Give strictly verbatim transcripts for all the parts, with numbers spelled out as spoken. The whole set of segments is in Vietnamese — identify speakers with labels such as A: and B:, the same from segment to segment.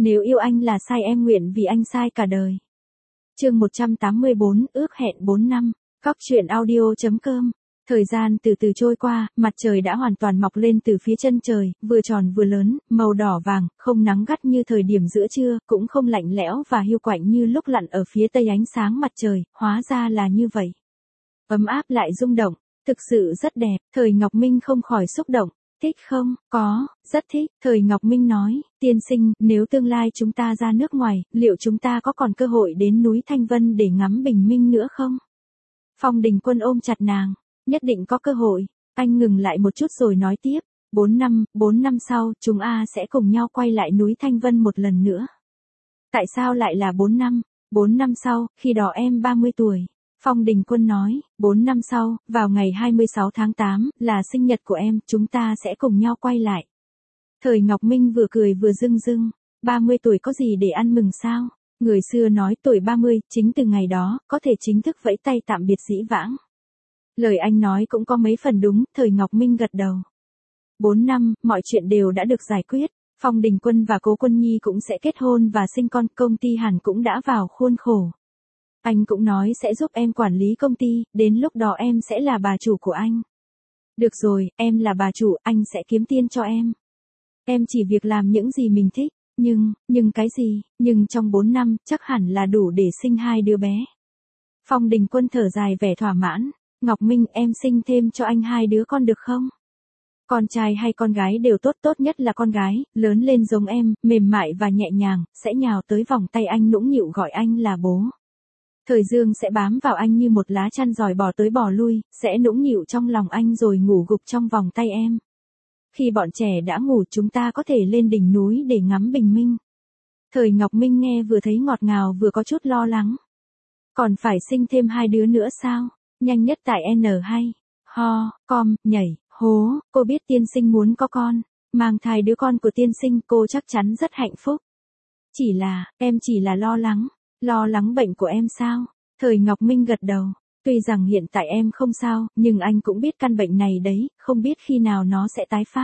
A: Nếu yêu anh là sai em nguyện vì anh sai cả đời. Chương một trăm tám mươi bốn, ước hẹn bốn năm. Cóc truyện audio chấm com. Thời gian từ từ trôi qua, mặt trời đã hoàn toàn mọc lên từ phía chân trời, vừa tròn vừa lớn, màu đỏ vàng, không nắng gắt như thời điểm giữa trưa, cũng không lạnh lẽo và hiu quạnh như lúc lặn ở phía tây ánh sáng mặt trời, hóa ra là như vậy. Ấm áp lại rung động, thực sự rất đẹp, Thời Ngọc Minh không khỏi xúc động. Thích không? Có, rất thích, Thời Ngọc Minh nói, tiên sinh, nếu tương lai chúng ta ra nước ngoài, liệu chúng ta có còn cơ hội đến núi Thanh Vân để ngắm bình minh nữa không? Phong Đình Quân ôm chặt nàng, nhất định có cơ hội. Anh ngừng lại một chút rồi nói tiếp, bốn năm, bốn năm sau, chúng ta sẽ cùng nhau quay lại núi Thanh Vân một lần nữa. Tại sao lại là bốn năm? Bốn năm sau, khi đó em ba mươi tuổi. Phong Đình Quân nói, bốn năm sau, vào ngày hai mươi sáu tháng tám, là sinh nhật của em, chúng ta sẽ cùng nhau quay lại. Thời Ngọc Minh vừa cười vừa rưng rưng, ba mươi tuổi có gì để ăn mừng sao? Người xưa nói tuổi ba mươi, chính từ ngày đó, có thể chính thức vẫy tay tạm biệt dĩ vãng. Lời anh nói cũng có mấy phần đúng, Thời Ngọc Minh gật đầu. Bốn năm, mọi chuyện đều đã được giải quyết, Phong Đình Quân và Cố Quân Nhi cũng sẽ kết hôn và sinh con, công ty Hàn cũng đã vào khuôn khổ. Anh cũng nói sẽ giúp em quản lý công ty, đến lúc đó em sẽ là bà chủ của anh. Được rồi, em là bà chủ, anh sẽ kiếm tiền cho em. Em chỉ việc làm những gì mình thích, nhưng, nhưng cái gì, nhưng trong bốn năm, chắc hẳn là đủ để sinh hai đứa bé. Phong Đình Quân thở dài vẻ thỏa mãn, Ngọc Minh em sinh thêm cho anh hai đứa con được không? Con trai hay con gái đều tốt, tốt nhất là con gái, lớn lên giống em, mềm mại và nhẹ nhàng, sẽ nhào tới vòng tay anh nũng nịu gọi anh là bố. Thời Dương sẽ bám vào anh như một lá chăn giỏi bò tới bò lui, sẽ nũng nịu trong lòng anh rồi ngủ gục trong vòng tay em. Khi bọn trẻ đã ngủ chúng ta có thể lên đỉnh núi để ngắm bình minh. Thời Ngọc Minh nghe vừa thấy ngọt ngào vừa có chút lo lắng. Còn phải sinh thêm hai đứa nữa sao? Nhanh nhất tại N hay, ho, com, nhảy, hố, cô biết tiên sinh muốn có con. Mang thai đứa con của tiên sinh cô chắc chắn rất hạnh phúc. Chỉ là, em chỉ là lo lắng. Lo lắng bệnh của em sao? Thời Ngọc Minh gật đầu. Tuy rằng hiện tại em không sao, nhưng anh cũng biết căn bệnh này đấy, không biết khi nào nó sẽ tái phát.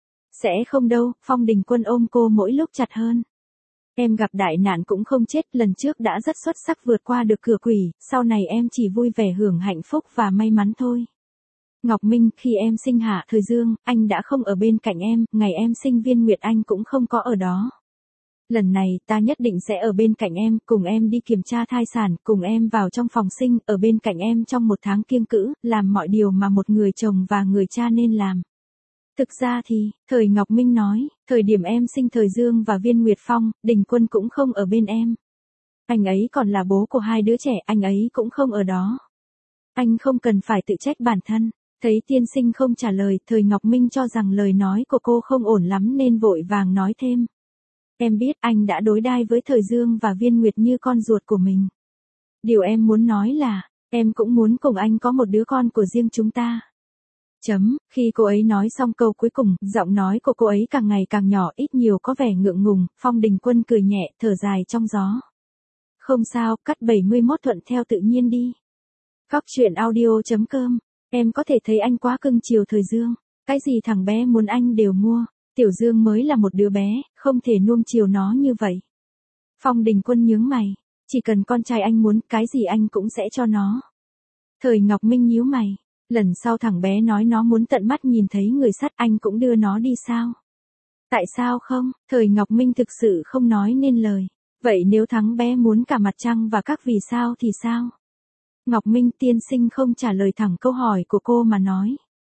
A: Sẽ không đâu, Phong Đình Quân ôm cô mỗi lúc chặt hơn. Em gặp đại nạn cũng không chết, lần trước đã rất xuất sắc vượt qua được cửa quỷ, sau này em chỉ vui vẻ hưởng hạnh phúc và may mắn thôi. Ngọc Minh, khi em sinh hạ Thời Dương, anh đã không ở bên cạnh em, ngày em sinh Viên Nguyệt anh cũng không có ở đó. Lần này ta nhất định sẽ ở bên cạnh em, cùng em đi kiểm tra thai sản, cùng em vào trong phòng sinh, ở bên cạnh em trong một tháng kiêng cữ, làm mọi điều mà một người chồng và người cha nên làm. Thực ra thì, Thời Ngọc Minh nói, thời điểm em sinh Thời Dương và Viên Nguyệt Phong, Đình Quân cũng không ở bên em. Anh ấy còn là bố của hai đứa trẻ, anh ấy cũng không ở đó. Anh không cần phải tự trách bản thân. Thấy tiên sinh không trả lời, Thời Ngọc Minh cho rằng lời nói của cô không ổn lắm nên vội vàng nói thêm. Em biết anh đã đối đãi với Thời Dương và Viên Nguyệt như con ruột của mình. Điều em muốn nói là, em cũng muốn cùng anh có một đứa con của riêng chúng ta. Chấm, khi cô ấy nói xong câu cuối cùng, giọng nói của cô ấy càng ngày càng nhỏ, ít nhiều có vẻ ngượng ngùng, Phong Đình Quân cười nhẹ, thở dài trong gió. Không sao, cắt bảy mươi mốt thuận theo tự nhiên đi. Cóc truyện audio chấm com, em có thể thấy anh quá cưng chiều Thời Dương, cái gì thằng bé muốn anh đều mua. Tiểu Dương mới là một đứa bé, không thể nuông chiều nó như vậy. Phong Đình Quân nhướng mày, chỉ cần con trai anh muốn, cái gì anh cũng sẽ cho nó. Thời Ngọc Minh nhíu mày, lần sau thằng bé nói nó muốn tận mắt nhìn thấy người sắt, anh cũng đưa nó đi sao? Tại sao không? Thời Ngọc Minh thực sự không nói nên lời. Vậy nếu thằng bé muốn cả mặt trăng và các vì sao thì sao? Ngọc Minh tiên sinh không trả lời thẳng câu hỏi của cô mà nói.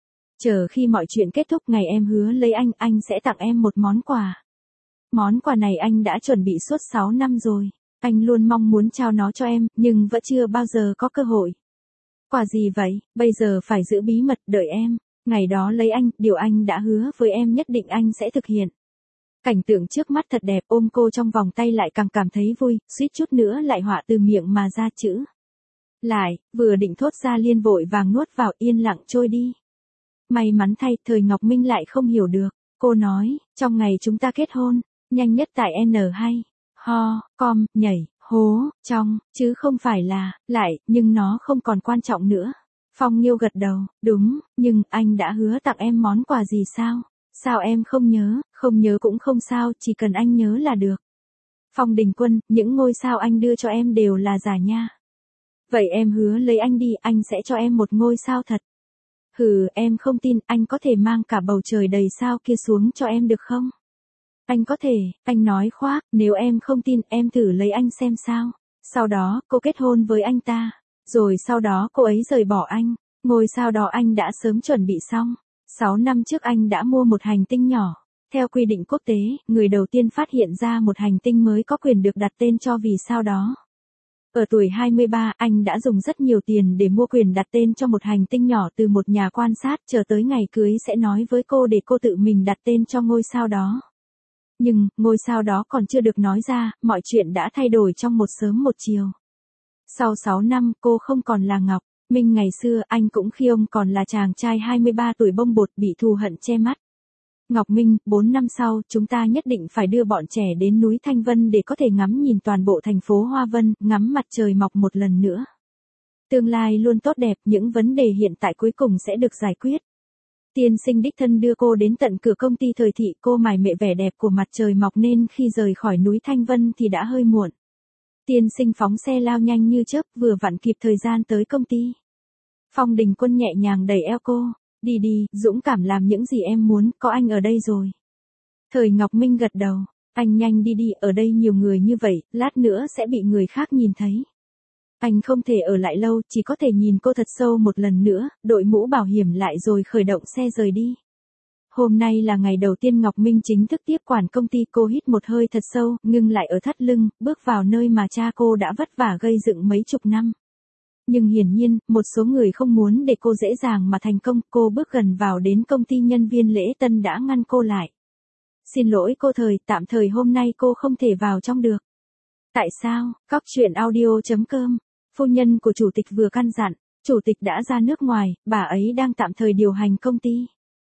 A: Chờ khi mọi chuyện kết thúc ngày em hứa lấy anh, anh sẽ tặng em một món quà. Món quà này anh đã chuẩn bị suốt sáu năm rồi. Anh luôn mong muốn trao nó cho em, nhưng vẫn chưa bao giờ có cơ hội. Quà gì vậy? Bây giờ phải giữ bí mật, đợi em. Ngày đó lấy anh, điều anh đã hứa với em nhất định anh sẽ thực hiện. Cảnh tượng trước mắt thật đẹp, ôm cô trong vòng tay lại càng cảm thấy vui, suýt chút nữa lại họa từ miệng mà ra chữ. Lại, vừa định thốt ra liên vội vàng nuốt vào, yên lặng trôi đi. May mắn thay, Thời Ngọc Minh lại không hiểu được. Cô nói, trong ngày chúng ta kết hôn, nhanh nhất tại N hay, ho, com, nhảy, hố, trong, chứ không phải là, lại, nhưng nó không còn quan trọng nữa. Phong Nghiêu gật đầu, đúng, nhưng anh đã hứa tặng em món quà gì sao? Sao em không nhớ? Không nhớ cũng không sao, chỉ cần anh nhớ là được. Phong Đình Quân, những ngôi sao anh đưa cho em đều là giả nha. Vậy em hứa lấy anh đi, anh sẽ cho em một ngôi sao thật. Hừ, em không tin, anh có thể mang cả bầu trời đầy sao kia xuống cho em được không? Anh có thể, anh nói khoác, nếu em không tin, em thử lấy anh xem sao. Sau đó, cô kết hôn với anh ta. Rồi sau đó cô ấy rời bỏ anh. Ngôi sao đó anh đã sớm chuẩn bị xong. Sáu năm trước anh đã mua một hành tinh nhỏ. Theo quy định quốc tế, người đầu tiên phát hiện ra một hành tinh mới có quyền được đặt tên cho vì sao đó. Ở tuổi hai mươi ba, anh đã dùng rất nhiều tiền để mua quyền đặt tên cho một hành tinh nhỏ từ một nhà quan sát, chờ tới ngày cưới sẽ nói với cô để cô tự mình đặt tên cho ngôi sao đó. Nhưng, ngôi sao đó còn chưa được nói ra, mọi chuyện đã thay đổi trong một sớm một chiều. Sau sáu năm, cô không còn là Ngọc Minh ngày xưa, anh cũng khi ông còn là chàng trai hai mươi ba tuổi bông bột bị thù hận che mắt. Ngọc Minh, bốn năm sau, chúng ta nhất định phải đưa bọn trẻ đến núi Thanh Vân để có thể ngắm nhìn toàn bộ thành phố Hoa Vân, ngắm mặt trời mọc một lần nữa. Tương lai luôn tốt đẹp, những vấn đề hiện tại cuối cùng sẽ được giải quyết. Tiên sinh đích thân đưa cô đến tận cửa công ty thời thị, cô mải mệ vẻ đẹp của mặt trời mọc nên khi rời khỏi núi Thanh Vân thì đã hơi muộn. Tiên sinh phóng xe lao nhanh như chớp, vừa vặn kịp thời gian tới công ty. Phong Đình Quân nhẹ nhàng đẩy eo cô. Đi đi, dũng cảm làm những gì em muốn, có anh ở đây rồi. Thời Ngọc Minh gật đầu. Anh nhanh đi đi, ở đây nhiều người như vậy, lát nữa sẽ bị người khác nhìn thấy. Anh không thể ở lại lâu, chỉ có thể nhìn cô thật sâu một lần nữa, đội mũ bảo hiểm lại rồi khởi động xe rời đi. Hôm nay là ngày đầu tiên Ngọc Minh chính thức tiếp quản công ty, cô hít một hơi thật sâu, ngưng lại ở thắt lưng, bước vào nơi mà cha cô đã vất vả gây dựng mấy chục năm. Nhưng hiển nhiên, một số người không muốn để cô dễ dàng mà thành công, cô bước gần vào đến công ty, nhân viên lễ tân đã ngăn cô lại. Xin lỗi cô Thời, tạm thời hôm nay cô không thể vào trong được. Tại sao? Cóc truyện audio chấm com. Phu nhân của chủ tịch vừa căn dặn, chủ tịch đã ra nước ngoài, bà ấy đang tạm thời điều hành công ty.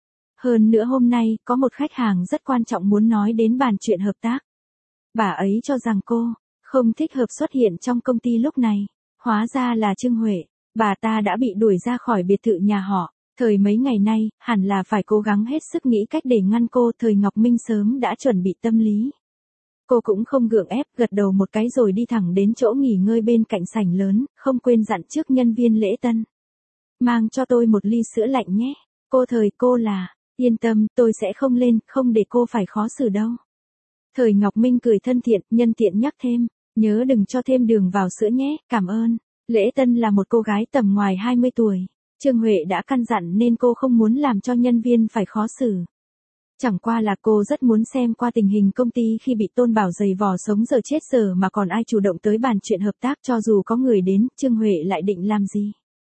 A: Hơn nữa hôm nay, có một khách hàng rất quan trọng muốn nói đến bàn chuyện hợp tác. Bà ấy cho rằng cô không thích hợp xuất hiện trong công ty lúc này. Hóa ra là Trương Huệ, bà ta đã bị đuổi ra khỏi biệt thự nhà họ. Thời mấy ngày nay, hẳn là phải cố gắng hết sức nghĩ cách để ngăn cô. Thời Ngọc Minh sớm đã chuẩn bị tâm lý. Cô cũng không gượng ép, gật đầu một cái rồi đi thẳng đến chỗ nghỉ ngơi bên cạnh sảnh lớn, không quên dặn trước nhân viên lễ tân. Mang cho tôi một ly sữa lạnh nhé. Cô Thời, cô là, yên tâm, tôi sẽ không lên, không để cô phải khó xử đâu. Thời Ngọc Minh cười thân thiện, nhân tiện nhắc thêm. Nhớ đừng cho thêm đường vào sữa nhé, cảm ơn. Lễ tân là một cô gái tầm ngoài hai mươi tuổi. Trương Huệ đã căn dặn nên cô không muốn làm cho nhân viên phải khó xử. Chẳng qua là cô rất muốn xem qua tình hình công ty khi bị Tôn Bảo giày vò sống giờ chết giờ mà còn ai chủ động tới bàn chuyện hợp tác, cho dù có người đến, Trương Huệ lại định làm gì?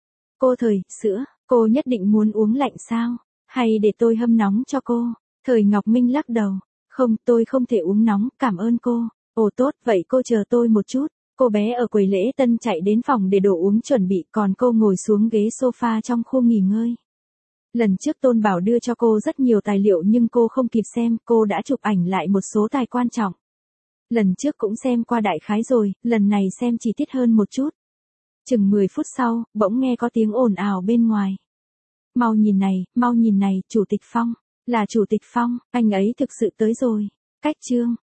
A: Cô Thời, sữa, cô nhất định muốn uống lạnh sao? Hay để tôi hâm nóng cho cô? Thời Ngọc Minh lắc đầu. Không, tôi không thể uống nóng, cảm ơn cô. Ồ tốt, vậy cô chờ tôi một chút. Cô bé ở quầy lễ tân chạy đến phòng để đồ uống chuẩn bị, còn cô ngồi xuống ghế sofa trong khu nghỉ ngơi. Lần trước Tôn Bảo đưa cho cô rất nhiều tài liệu nhưng cô không kịp xem, cô đã chụp ảnh lại một số tài quan trọng. Lần trước cũng xem qua đại khái rồi, lần này xem chi tiết hơn một chút. Chừng mười phút sau, bỗng nghe có tiếng ồn ào bên ngoài. Mau nhìn này, mau nhìn này, Chủ tịch Phong. Là Chủ tịch Phong, anh ấy thực sự tới rồi. Cách chương.